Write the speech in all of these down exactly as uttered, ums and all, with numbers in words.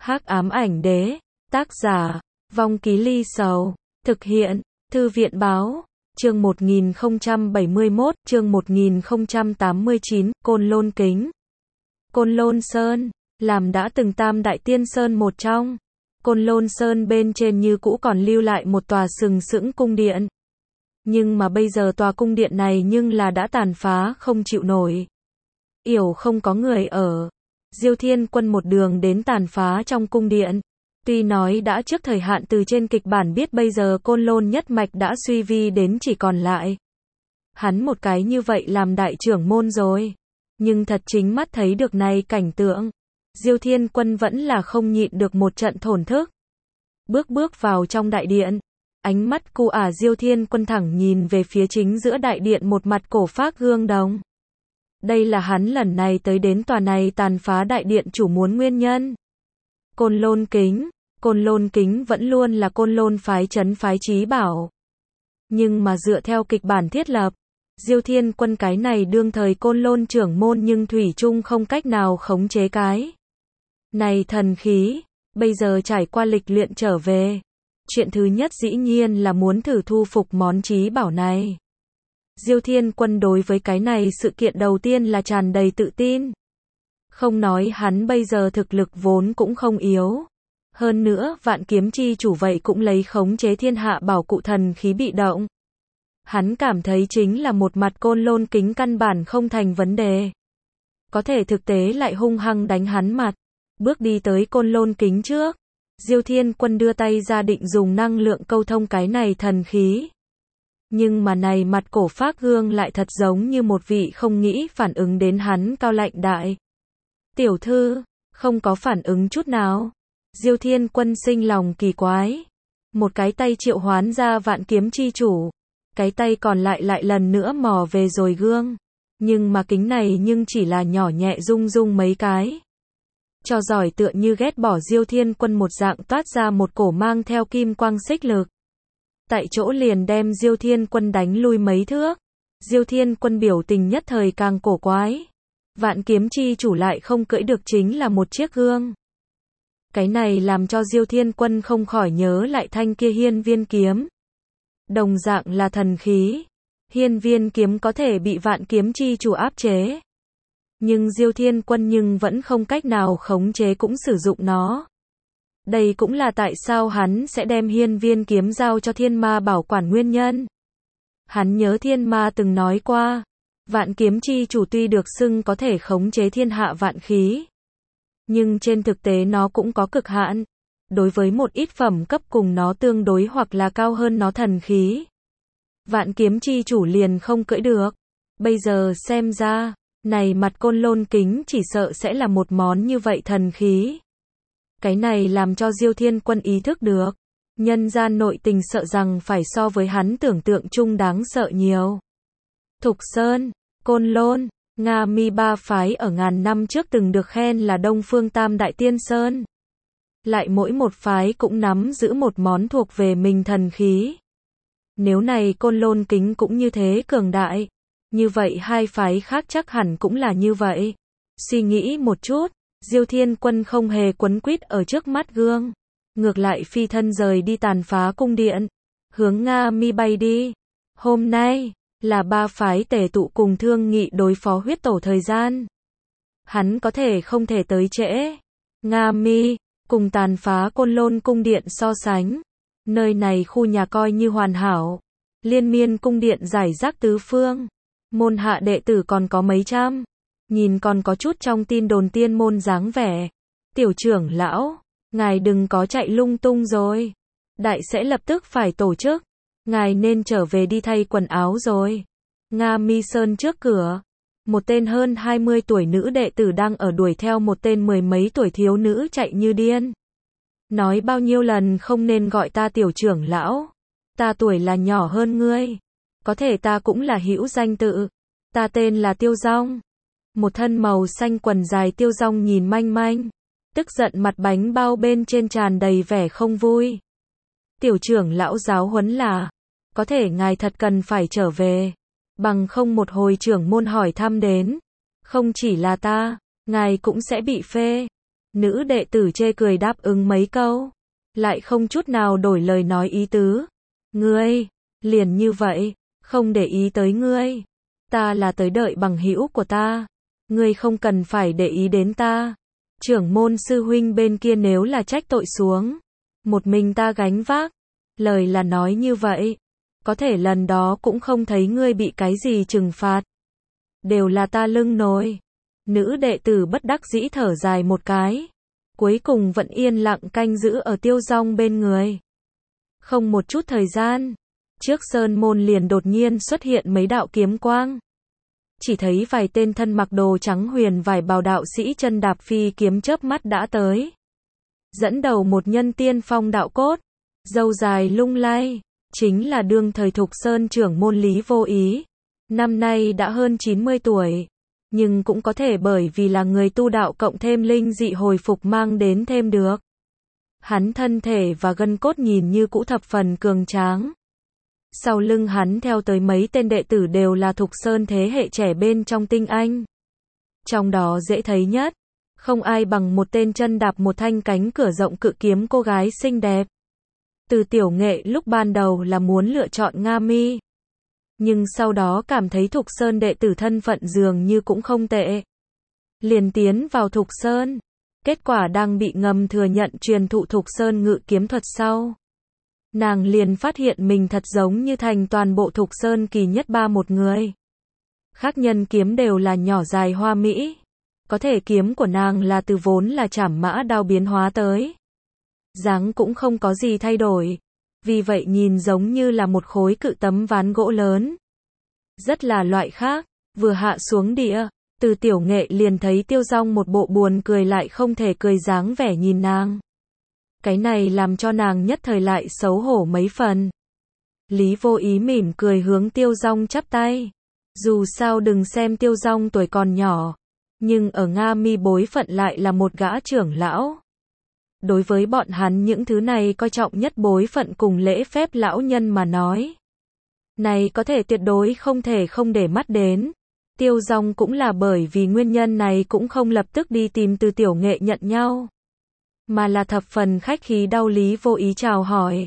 Hắc ám ảnh đế, tác giả, Vong Ký Ly Sầu, thực hiện, Thư viện báo, chương một nghìn không trăm bảy mươi mốt, chương một nghìn không trăm tám mươi chín, Côn Lôn Kính. Côn Lôn Sơn, làm đã từng tam đại tiên sơn một trong. Côn Lôn Sơn bên trên như cũ còn lưu lại một tòa sừng sững cung điện. Nhưng mà bây giờ tòa cung điện này nhưng là đã tàn phá không chịu nổi. Yểu không có người ở. Diêu Thiên Quân một đường đến tàn phá trong cung điện. Tuy nói đã trước thời hạn từ trên kịch bản biết bây giờ Côn Lôn nhất mạch đã suy vi đến chỉ còn lại hắn một cái như vậy làm đại trưởng môn rồi. Nhưng thật chính mắt thấy được này cảnh tượng, Diêu Thiên Quân vẫn là không nhịn được một trận thổn thức. Bước bước vào trong đại điện, ánh mắt cu ả Diêu Thiên Quân thẳng nhìn về phía chính giữa đại điện một mặt cổ phác gương đồng. Đây là hắn lần này tới đến tòa này tàn phá đại điện chủ muốn nguyên nhân. Côn Lôn Kính, Côn Lôn Kính vẫn luôn là Côn Lôn phái trấn phái chí bảo. Nhưng mà dựa theo kịch bản thiết lập, Diêu Thiên Quân cái này đương thời Côn Lôn trưởng môn nhưng thủy chung không cách nào khống chế cái này thần khí. Bây giờ trải qua lịch luyện trở về, chuyện thứ nhất dĩ nhiên là muốn thử thu phục món chí bảo này. Diêu Thiên Quân đối với cái này sự kiện đầu tiên là tràn đầy tự tin. Không nói hắn bây giờ thực lực vốn cũng không yếu. Hơn nữa, vạn kiếm chi chủ vậy cũng lấy khống chế thiên hạ bảo cụ thần khí bị động. Hắn cảm thấy chính là một mặt Côn Lôn Kính căn bản không thành vấn đề. Có thể thực tế lại hung hăng đánh hắn mặt. Bước đi tới Côn Lôn Kính trước, Diêu Thiên Quân đưa tay ra định dùng năng lượng câu thông cái này thần khí. Nhưng mà này mặt cổ phác gương lại thật giống như một vị không nghĩ phản ứng đến hắn cao lạnh đại. Tiểu thư, không có phản ứng chút nào. Diêu Thiên Quân sinh lòng kỳ quái. Một cái tay triệu hoán ra vạn kiếm chi chủ. Cái tay còn lại lại lần nữa mò về rồi gương. Nhưng mà kính này nhưng chỉ là nhỏ nhẹ rung rung mấy cái. Cho giỏi tựa như ghét bỏ Diêu Thiên Quân một dạng toát ra một cổ mang theo kim quang xích lực. Tại chỗ liền đem Diêu Thiên Quân đánh lui mấy thước. Diêu Thiên Quân biểu tình nhất thời càng cổ quái. Vạn kiếm chi chủ lại không cưỡi được chính là một chiếc gương. Cái này làm cho Diêu Thiên Quân không khỏi nhớ lại thanh kia hiên viên kiếm. Đồng dạng là thần khí. Hiên viên kiếm có thể bị vạn kiếm chi chủ áp chế. Nhưng Diêu Thiên Quân nhưng vẫn không cách nào khống chế cũng sử dụng nó. Đây cũng là tại sao hắn sẽ đem hiên viên kiếm giao cho thiên ma bảo quản nguyên nhân. Hắn nhớ thiên ma từng nói qua, vạn kiếm chi chủ tuy được xưng có thể khống chế thiên hạ vạn khí. Nhưng trên thực tế nó cũng có cực hạn. Đối với một ít phẩm cấp cùng nó tương đối hoặc là cao hơn nó thần khí, vạn kiếm chi chủ liền không cưỡi được. Bây giờ xem ra, này mặt Côn Lôn Kính chỉ sợ sẽ là một món như vậy thần khí. Cái này làm cho Diêu Thiên Quân ý thức được, nhân gian nội tình sợ rằng phải so với hắn tưởng tượng chung đáng sợ nhiều. Thục Sơn, Côn Lôn, Nga Mi ba phái ở ngàn năm trước từng được khen là Đông Phương Tam Đại Tiên Sơn. Lại mỗi một phái cũng nắm giữ một món thuộc về mình thần khí. Nếu này Côn Lôn Kính cũng như thế cường đại, như vậy hai phái khác chắc hẳn cũng là như vậy. Suy nghĩ một chút, Diêu Thiên Quân không hề quấn quýt ở trước mắt gương. Ngược lại phi thân rời đi tàn phá cung điện, hướng Nga Mi bay đi. Hôm nay, là ba phái tề tụ cùng thương nghị đối phó huyết tổ thời gian. Hắn có thể không thể tới trễ. Nga Mi, cùng tàn phá Côn Lôn cung điện so sánh. Nơi này khu nhà coi như hoàn hảo. Liên miên cung điện giải rác tứ phương. Môn hạ đệ tử còn có mấy trăm. Nhìn còn có chút trong tin đồn tiên môn dáng vẻ. Tiểu trưởng lão, ngài đừng có chạy lung tung rồi. Đại sẽ lập tức phải tổ chức. Ngài nên trở về đi thay quần áo rồi. Nga Mi Sơn trước cửa. Một tên hơn hai mươi tuổi nữ đệ tử đang ở đuổi theo một tên mười mấy tuổi thiếu nữ chạy như điên. Nói bao nhiêu lần không nên gọi ta tiểu trưởng lão. Ta tuổi là nhỏ hơn ngươi. Có thể ta cũng là hữu danh tự. Ta tên là Tiêu Dong. Một thân màu xanh quần dài Tiêu Dong nhìn manh manh. Tức giận mặt bánh bao bên trên tràn đầy vẻ không vui. Tiểu trưởng lão giáo huấn là. Có thể ngài thật cần phải trở về. Bằng không một hồi trưởng môn hỏi thăm đến. Không chỉ là ta, ngài cũng sẽ bị phê. Nữ đệ tử chê cười đáp ứng mấy câu, lại không chút nào đổi lời nói ý tứ. Ngươi, liền như vậy, không để ý tới ngươi. Ta là tới đợi bằng hữu của ta. Ngươi không cần phải để ý đến ta. Trưởng môn sư huynh bên kia nếu là trách tội xuống, một mình ta gánh vác. Lời là nói như vậy, có thể lần đó cũng không thấy ngươi bị cái gì trừng phạt. Đều là ta lưng nổi. Nữ đệ tử bất đắc dĩ thở dài một cái. Cuối cùng vẫn yên lặng canh giữ ở Tiêu Dong bên người. Không một chút thời gian, trước sơn môn liền đột nhiên xuất hiện mấy đạo kiếm quang. Chỉ thấy vài tên thân mặc đồ trắng huyền vải bào đạo sĩ chân đạp phi kiếm chớp mắt đã tới. Dẫn đầu một nhân tiên phong đạo cốt, râu dài lung lay, chính là đương thời Thục Sơn trưởng môn Lý Vô Ý. Năm nay đã hơn chín mươi tuổi, nhưng cũng có thể bởi vì là người tu đạo cộng thêm linh dị hồi phục mang đến thêm được. Hắn thân thể và gân cốt nhìn như cũ thập phần cường tráng. Sau lưng hắn theo tới mấy tên đệ tử đều là Thục Sơn thế hệ trẻ bên trong tinh anh. Trong đó dễ thấy nhất, không ai bằng một tên chân đạp một thanh cánh cửa rộng cự kiếm cô gái xinh đẹp. Từ Tiểu Nghệ lúc ban đầu là muốn lựa chọn Nga Mi, nhưng sau đó cảm thấy Thục Sơn đệ tử thân phận dường như cũng không tệ. Liền tiến vào Thục Sơn, kết quả đang bị ngầm thừa nhận truyền thụ Thục Sơn ngự kiếm thuật sau. Nàng liền phát hiện mình thật giống như thành toàn bộ Thục Sơn kỳ nhất ba một người. Khác nhân kiếm đều là nhỏ dài hoa mỹ. Có thể kiếm của nàng là từ vốn là trảm mã đao biến hóa tới. Dáng cũng không có gì thay đổi. Vì vậy nhìn giống như là một khối cự tấm ván gỗ lớn. Rất là loại khác, vừa hạ xuống địa, Từ Tiểu Nghệ liền thấy Tiêu Dong một bộ buồn cười lại không thể cười dáng vẻ nhìn nàng. Cái này làm cho nàng nhất thời lại xấu hổ mấy phần. Lý Vô Ý mỉm cười hướng Tiêu Dong chắp tay. Dù sao đừng xem Tiêu Dong tuổi còn nhỏ, nhưng ở Nga Mi bối phận lại là một gã trưởng lão. Đối với bọn hắn những thứ này coi trọng nhất bối phận cùng lễ phép lão nhân mà nói. Này có thể tuyệt đối không thể không để mắt đến. Tiêu Dong cũng là bởi vì nguyên nhân này cũng không lập tức đi tìm Từ Tiểu Nghệ nhận nhau. Mà là thập phần khách khí đau Lý Vô Ý chào hỏi.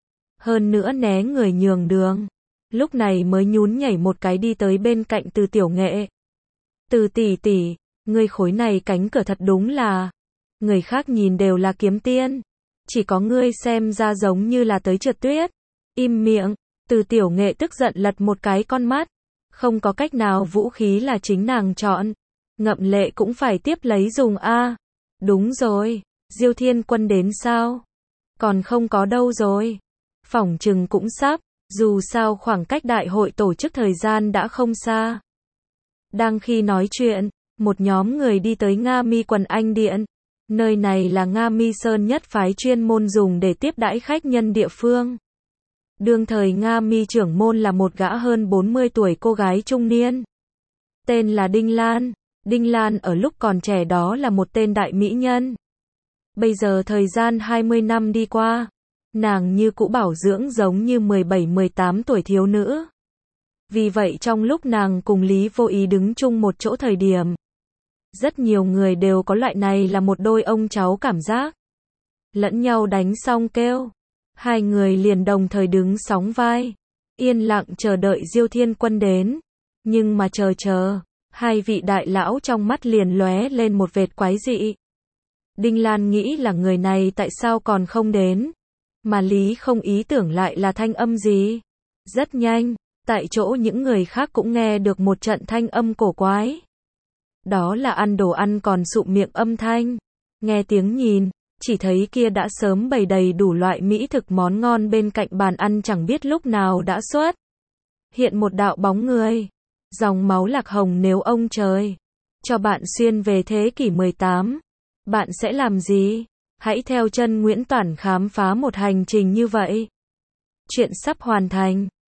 Hơn nữa né người nhường đường. Lúc này mới nhún nhảy một cái đi tới bên cạnh Từ Tiểu Nghệ. Từ tỷ tỷ, ngươi khối này cánh cửa thật đúng là. Người khác nhìn đều là kiếm tiên. Chỉ có ngươi xem ra giống như là tới trượt tuyết. Im miệng, Từ Tiểu Nghệ tức giận lật một cái con mắt. Không có cách nào vũ khí là chính nàng chọn. Ngậm lệ cũng phải tiếp lấy dùng a. Đúng rồi, Diêu Thiên Quân đến sao? Còn không có đâu rồi. Phỏng chừng cũng sắp, dù sao khoảng cách đại hội tổ chức thời gian đã không xa. Đang khi nói chuyện, một nhóm người đi tới Nga Mi Quần Anh Điện. Nơi này là Nga Mi Sơn nhất phái chuyên môn dùng để tiếp đãi khách nhân địa phương. Đương thời Nga Mi trưởng môn là một gã hơn bốn mươi tuổi cô gái trung niên. Tên là Đinh Lan. Đinh Lan ở lúc còn trẻ đó là một tên đại mỹ nhân. Bây giờ thời gian hai mươi năm đi qua, nàng như cũ bảo dưỡng giống như mười bảy mười tám tuổi thiếu nữ. Vì vậy trong lúc nàng cùng Lý Vô Ý đứng chung một chỗ thời điểm, rất nhiều người đều có loại này là một đôi ông cháu cảm giác. Lẫn nhau đánh xong kêu. Hai người liền đồng thời đứng sóng vai. Yên lặng chờ đợi Diêu Thiên Quân đến. Nhưng mà chờ chờ, hai vị đại lão trong mắt liền lóe lên một vệt quái dị. Đinh Lan nghĩ là người này tại sao còn không đến. Mà Lý không ý tưởng lại là thanh âm gì. Rất nhanh, tại chỗ những người khác cũng nghe được một trận thanh âm cổ quái. Đó là ăn đồ ăn còn sụm miệng âm thanh. Nghe tiếng nhìn, chỉ thấy kia đã sớm bày đầy đủ loại mỹ thực món ngon bên cạnh bàn ăn chẳng biết lúc nào đã xuất. Hiện một đạo bóng người. Dòng máu lạc hồng nếu ông trời cho bạn xuyên về thế kỷ mười tám. Bạn sẽ làm gì? Hãy theo chân Nguyễn Toản khám phá một hành trình như vậy. Chuyện sắp hoàn thành.